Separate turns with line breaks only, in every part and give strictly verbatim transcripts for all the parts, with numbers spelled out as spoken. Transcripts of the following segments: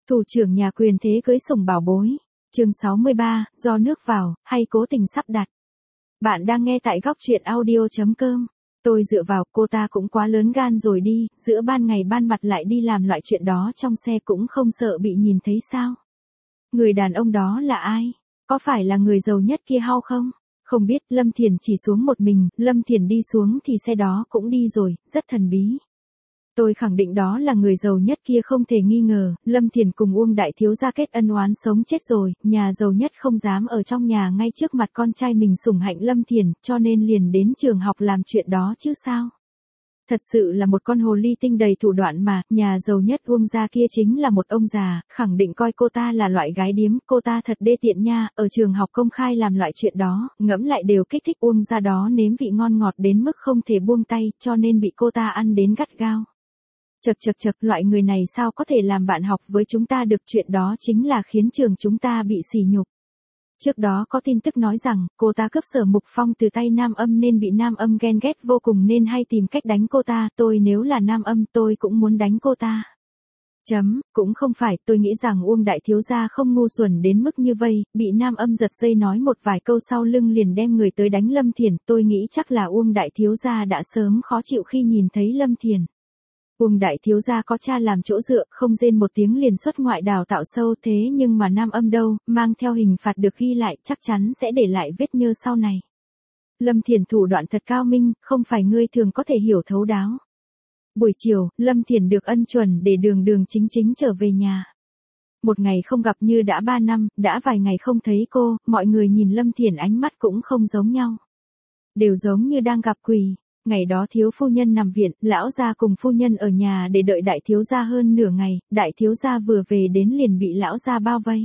Thủ trưởng nhà quyền thế cưới sủng bảo bối. Chương sáu mươi ba, do nước vào, hay cố tình sắp đặt. Bạn đang nghe tại góc truyện audio chấm com. Tôi dựa vào, cô ta cũng quá lớn gan rồi đi, giữa ban ngày ban mặt lại đi làm loại chuyện đó trong xe cũng không sợ bị nhìn thấy sao? Người đàn ông đó là ai? Có phải là người giàu nhất kia hao không? Không biết, Lâm Thiền chỉ xuống một mình, Lâm Thiền đi xuống thì xe đó cũng đi rồi, rất thần bí. Tôi khẳng định đó là người giàu nhất kia không thể nghi ngờ, Lâm Thiền cùng Uông đại thiếu gia kết ân oán sống chết rồi, nhà giàu nhất không dám ở trong nhà ngay trước mặt con trai mình sủng hạnh Lâm Thiền, cho nên liền đến trường học làm chuyện đó chứ sao. Thật sự là một con hồ ly tinh đầy thủ đoạn mà, nhà giàu nhất Uông gia kia chính là một ông già, khẳng định coi cô ta là loại gái điếm, cô ta thật đê tiện nha, ở trường học công khai làm loại chuyện đó, ngẫm lại đều kích thích Uông gia đó nếm vị ngon ngọt đến mức không thể buông tay, cho nên bị cô ta ăn đến gắt gao. Chật chật chật, loại người này sao có thể làm bạn học với chúng ta được, chuyện đó chính là khiến trường chúng ta bị sỉ nhục. Trước đó có tin tức nói rằng, cô ta cướp Sở Mục Phong từ tay Nam Âm nên bị Nam Âm ghen ghét vô cùng nên hay tìm cách đánh cô ta, tôi nếu là Nam Âm tôi cũng muốn đánh cô ta. Chấm, cũng không phải, tôi nghĩ rằng Uông đại thiếu gia không ngu xuẩn đến mức như vây, bị Nam Âm giật dây nói một vài câu sau lưng liền đem người tới đánh Lâm Thiền, tôi nghĩ chắc là Uông đại thiếu gia đã sớm khó chịu khi nhìn thấy Lâm Thiền. Uông đại thiếu gia có cha làm chỗ dựa, không rên một tiếng liền xuất ngoại đào tạo sâu, thế nhưng mà Nam Âm đâu, mang theo hình phạt được ghi lại, chắc chắn sẽ để lại vết nhơ sau này. Lâm Thiền thủ đoạn thật cao minh, không phải ngươi thường có thể hiểu thấu đáo. Buổi chiều, Lâm Thiền được ân chuẩn để đường đường chính chính trở về nhà. Một ngày không gặp như đã ba năm, đã vài ngày không thấy cô, mọi người nhìn Lâm Thiền ánh mắt cũng không giống nhau. Đều giống như đang gặp quỷ. Ngày đó thiếu phu nhân nằm viện, lão gia cùng phu nhân ở nhà để đợi đại thiếu gia hơn nửa ngày, đại thiếu gia vừa về đến liền bị lão gia bao vây.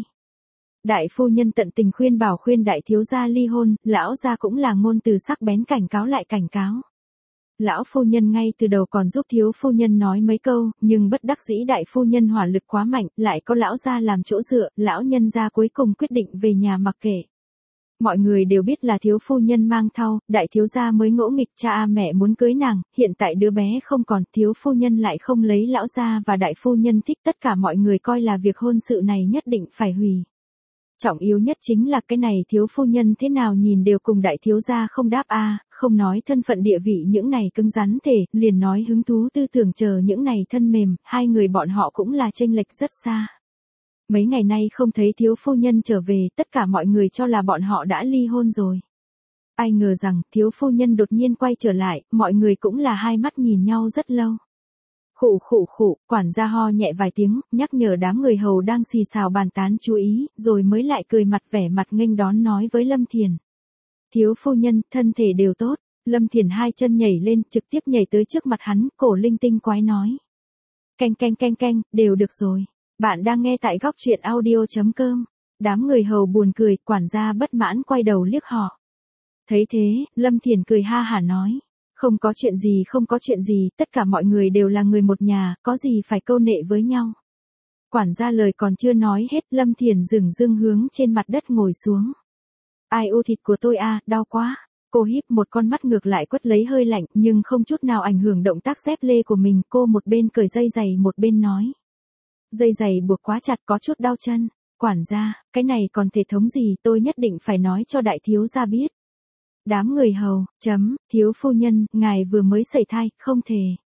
Đại phu nhân tận tình khuyên bảo khuyên đại thiếu gia ly hôn, lão gia cũng là ngôn từ sắc bén cảnh cáo lại cảnh cáo. Lão phu nhân ngay từ đầu còn giúp thiếu phu nhân nói mấy câu, nhưng bất đắc dĩ đại phu nhân hỏa lực quá mạnh, lại có lão gia làm chỗ dựa, lão nhân gia cuối cùng quyết định về nhà mặc kệ. Mọi người đều biết là thiếu phu nhân mang thai, đại thiếu gia mới ngỗ nghịch, cha mẹ muốn cưới nàng, hiện tại đứa bé không còn, thiếu phu nhân lại không lấy lão gia và đại phu nhân thích, tất cả mọi người coi là việc hôn sự này nhất định phải hủy. Trọng yếu nhất chính là cái này thiếu phu nhân thế nào nhìn đều cùng đại thiếu gia không đáp a, không nói thân phận địa vị những này cứng rắn thể, liền nói hứng thú tư tưởng chờ những này thân mềm, hai người bọn họ cũng là chênh lệch rất xa. Mấy ngày nay không thấy thiếu phu nhân trở về, tất cả mọi người cho là bọn họ đã ly hôn rồi. Ai ngờ rằng, thiếu phu nhân đột nhiên quay trở lại, mọi người cũng là hai mắt nhìn nhau rất lâu. Khụ khụ khụ, quản gia ho nhẹ vài tiếng, nhắc nhở đám người hầu đang xì xào bàn tán chú ý, rồi mới lại cười mặt vẻ mặt nghênh đón nói với Lâm Thiền. Thiếu phu nhân, thân thể đều tốt, Lâm Thiền hai chân nhảy lên, trực tiếp nhảy tới trước mặt hắn, cổ linh tinh quái nói. Canh canh canh canh, đều được rồi. Bạn đang nghe tại góc truyện audio chấm com. Đám người hầu buồn cười, quản gia bất mãn quay đầu liếc họ. Thấy thế, Lâm Thiền cười ha hả nói. Không có chuyện gì không có chuyện gì, tất cả mọi người đều là người một nhà, có gì phải câu nệ với nhau. Quản gia lời còn chưa nói hết, Lâm Thiền dừng dưng hướng trên mặt đất ngồi xuống. Ai u thịt của tôi a, đau quá. Cô híp một con mắt ngược lại quất lấy hơi lạnh, nhưng không chút nào ảnh hưởng động tác dép lê của mình, cô một bên cởi dây giày một bên nói. Dây giày buộc quá chặt có chút đau chân. Quản gia, cái này còn thể thống gì, tôi nhất định phải nói cho đại thiếu gia biết. Đám người hầu, chấm, thiếu phu nhân, ngài vừa mới sẩy thai, không thể.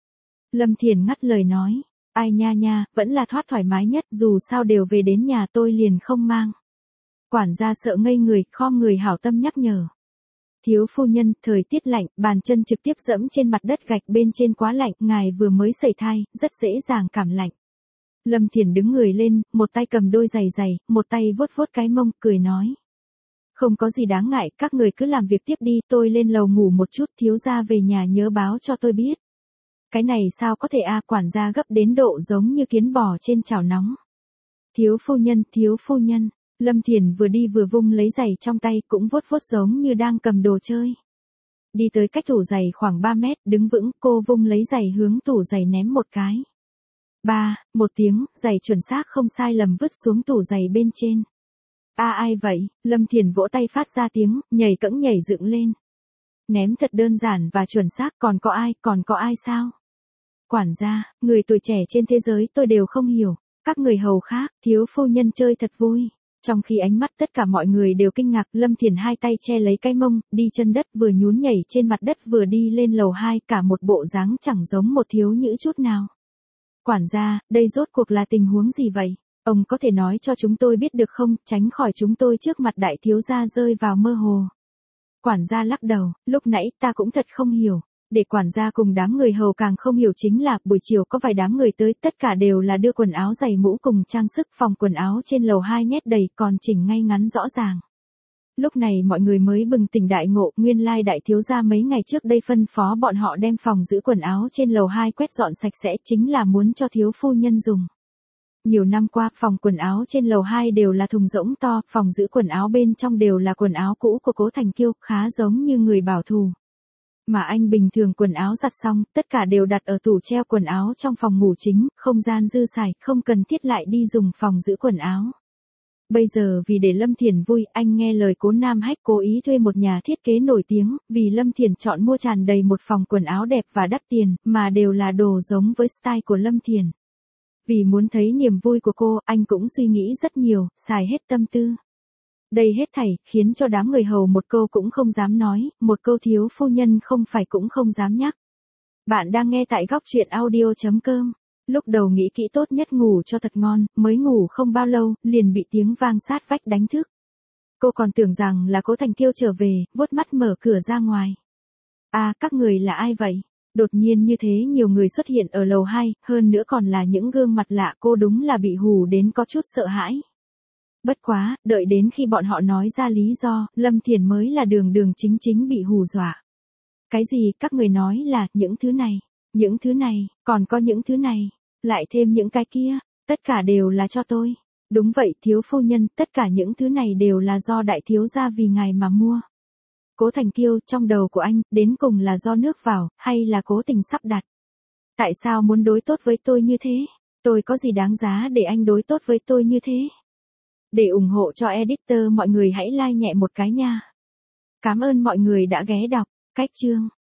Lâm Thiền ngắt lời nói, ai nha nha, vẫn là thoát thoải mái nhất, dù sao đều về đến nhà tôi liền không mang. Quản gia sợ ngây người, khom người hảo tâm nhắc nhở. Thiếu phu nhân, thời tiết lạnh, bàn chân trực tiếp dẫm trên mặt đất gạch bên trên quá lạnh, ngài vừa mới sẩy thai, rất dễ dàng cảm lạnh. Lâm Thiền đứng người lên, một tay cầm đôi giày giày, một tay vuốt vuốt cái mông, cười nói. Không có gì đáng ngại, các người cứ làm việc tiếp đi, tôi lên lầu ngủ một chút, thiếu gia về nhà nhớ báo cho tôi biết. Cái này sao có thể a, quản gia gấp đến độ giống như kiến bò trên chảo nóng. Thiếu phu nhân, thiếu phu nhân, Lâm Thiền vừa đi vừa vung lấy giày trong tay, cũng vuốt vuốt giống như đang cầm đồ chơi. Đi tới cách tủ giày khoảng ba mét, đứng vững, cô vung lấy giày hướng tủ giày ném một cái. Ba, một tiếng, giày chuẩn xác không sai lầm vứt xuống tủ giày bên trên. A ai vậy, Lâm Thiền vỗ tay phát ra tiếng, nhảy cẫng nhảy dựng lên. Ném thật đơn giản và chuẩn xác, còn có ai, còn có ai sao? Quản gia, người tuổi trẻ trên thế giới tôi đều không hiểu. Các người hầu khác, thiếu phu nhân chơi thật vui. Trong khi ánh mắt tất cả mọi người đều kinh ngạc, Lâm Thiền hai tay che lấy cái mông, đi chân đất vừa nhún nhảy trên mặt đất vừa đi lên lầu hai, cả một bộ dáng chẳng giống một thiếu nữ chút nào. Quản gia, đây rốt cuộc là tình huống gì vậy? Ông có thể nói cho chúng tôi biết được không, tránh khỏi chúng tôi trước mặt đại thiếu gia rơi vào mơ hồ. Quản gia lắc đầu, lúc nãy ta cũng thật không hiểu. Để quản gia cùng đám người hầu càng không hiểu chính là, buổi chiều có vài đám người tới, tất cả đều là đưa quần áo giày mũ cùng trang sức, phòng quần áo trên lầu hai nhét đầy, còn chỉnh ngay ngắn rõ ràng. Lúc này mọi người mới bừng tỉnh đại ngộ, nguyên lai đại thiếu gia mấy ngày trước đây phân phó bọn họ đem phòng giữ quần áo trên lầu hai quét dọn sạch sẽ, chính là muốn cho thiếu phu nhân dùng. Nhiều năm qua, phòng quần áo trên lầu hai đều là thùng rỗng to, phòng giữ quần áo bên trong đều là quần áo cũ của Cố Thành Kiêu, khá giống như người bảo thủ. Mà anh bình thường quần áo giặt xong, tất cả đều đặt ở tủ treo quần áo trong phòng ngủ chính, không gian dư xài, không cần thiết lại đi dùng phòng giữ quần áo. Bây giờ vì để Lâm Thiền vui, anh nghe lời Cố Nam Hách cố ý thuê một nhà thiết kế nổi tiếng, vì Lâm Thiền chọn mua tràn đầy một phòng quần áo đẹp và đắt tiền, mà đều là đồ giống với style của Lâm Thiền. Vì muốn thấy niềm vui của cô, anh cũng suy nghĩ rất nhiều, xài hết tâm tư. Đây hết thảy, khiến cho đám người hầu một câu cũng không dám nói, một câu thiếu phu nhân không phải cũng không dám nhắc. Bạn đang nghe tại góc truyện audio chấm com. Lúc đầu nghĩ kỹ tốt nhất ngủ cho thật ngon, mới ngủ không bao lâu, liền bị tiếng vang sát vách đánh thức. Cô còn tưởng rằng là Cố Thành Kiêu trở về, vuốt mắt mở cửa ra ngoài. À, các người là ai vậy? Đột nhiên như thế nhiều người xuất hiện ở lầu hai, hơn nữa còn là những gương mặt lạ, cô đúng là bị hù đến có chút sợ hãi. Bất quá, đợi đến khi bọn họ nói ra lý do, Lâm Thiền mới là đường đường chính chính bị hù dọa. Cái gì, các người nói là, những thứ này, những thứ này, còn có những thứ này, lại thêm những cái kia, tất cả đều là cho tôi. Đúng vậy, thiếu phu nhân, tất cả những thứ này đều là do đại thiếu gia vì ngài mà mua. Cố Thành Kiêu, trong đầu của anh, đến cùng là do nước vào, hay là cố tình sắp đặt? Tại sao muốn đối tốt với tôi như thế? Tôi có gì đáng giá để anh đối tốt với tôi như thế? Để ủng hộ cho editor mọi người hãy like nhẹ một cái nha. Cảm ơn mọi người đã ghé đọc. Cách chương